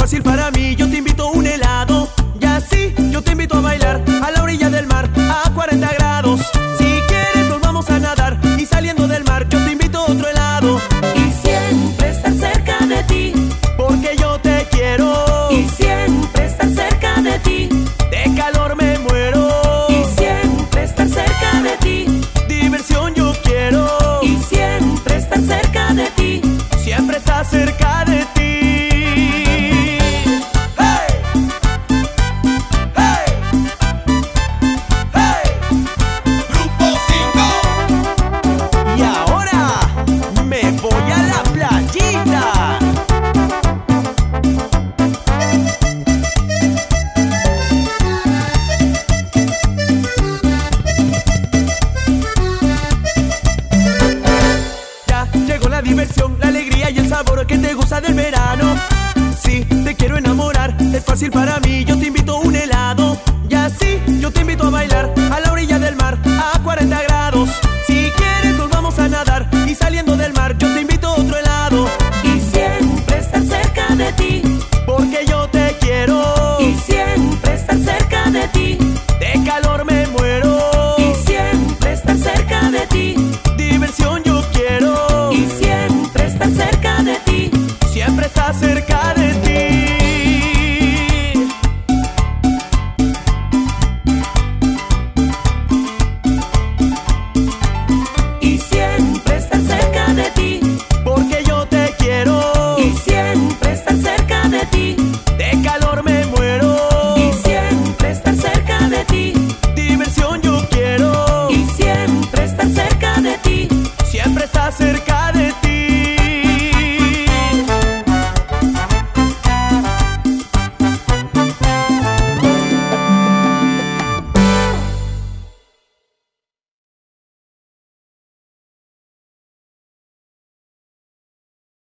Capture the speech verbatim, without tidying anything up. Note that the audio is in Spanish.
fácil para mí. Yo te invito a un helado y así yo te invito a bailar a la orilla del mar a cuarenta grados. Si quieres nos vamos a nadar y saliendo del mar yo te invito a otro helado. Y siempre estar cerca de ti, porque yo te quiero. y siempre estar cerca de ti, De calor me muero. y siempre estar cerca de ti, Diversión yo quiero. y siempre estar cerca de ti. Siempre está cerca de ti. ¡Hey! ¡Hey! ¡Hey! Grupo cinco. Y ahora me voy a la playita. Ya llegó la diversión, la alegría y el sabor que te gusta del verano. Sí, te quiero enamorar, es fácil para mí, yo